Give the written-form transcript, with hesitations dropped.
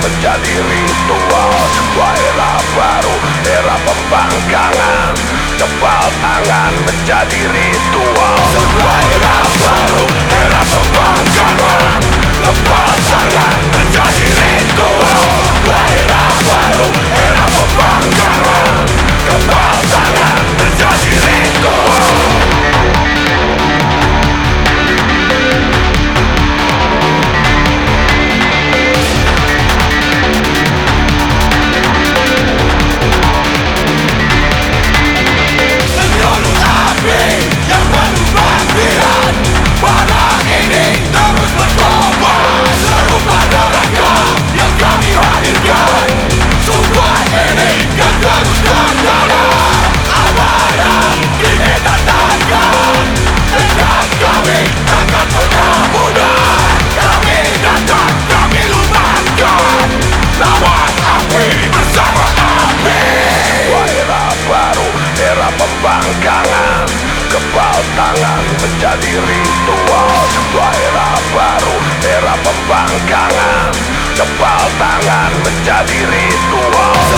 menjadi ritual. Sebuah era baru, era pembangkangan. Kepal tangan menjadi ritual. Sebuah era baru, era pembangkangan. Kepal tangan menjadi ritual. Sebuah era baru, era pembangkangan. Kepal tangan menjadi ritual. Pembangkangan, kepal tangan menjadi ritual. Sebuah era baru, era pembangkangan. Kepal tangan menjadi ritual.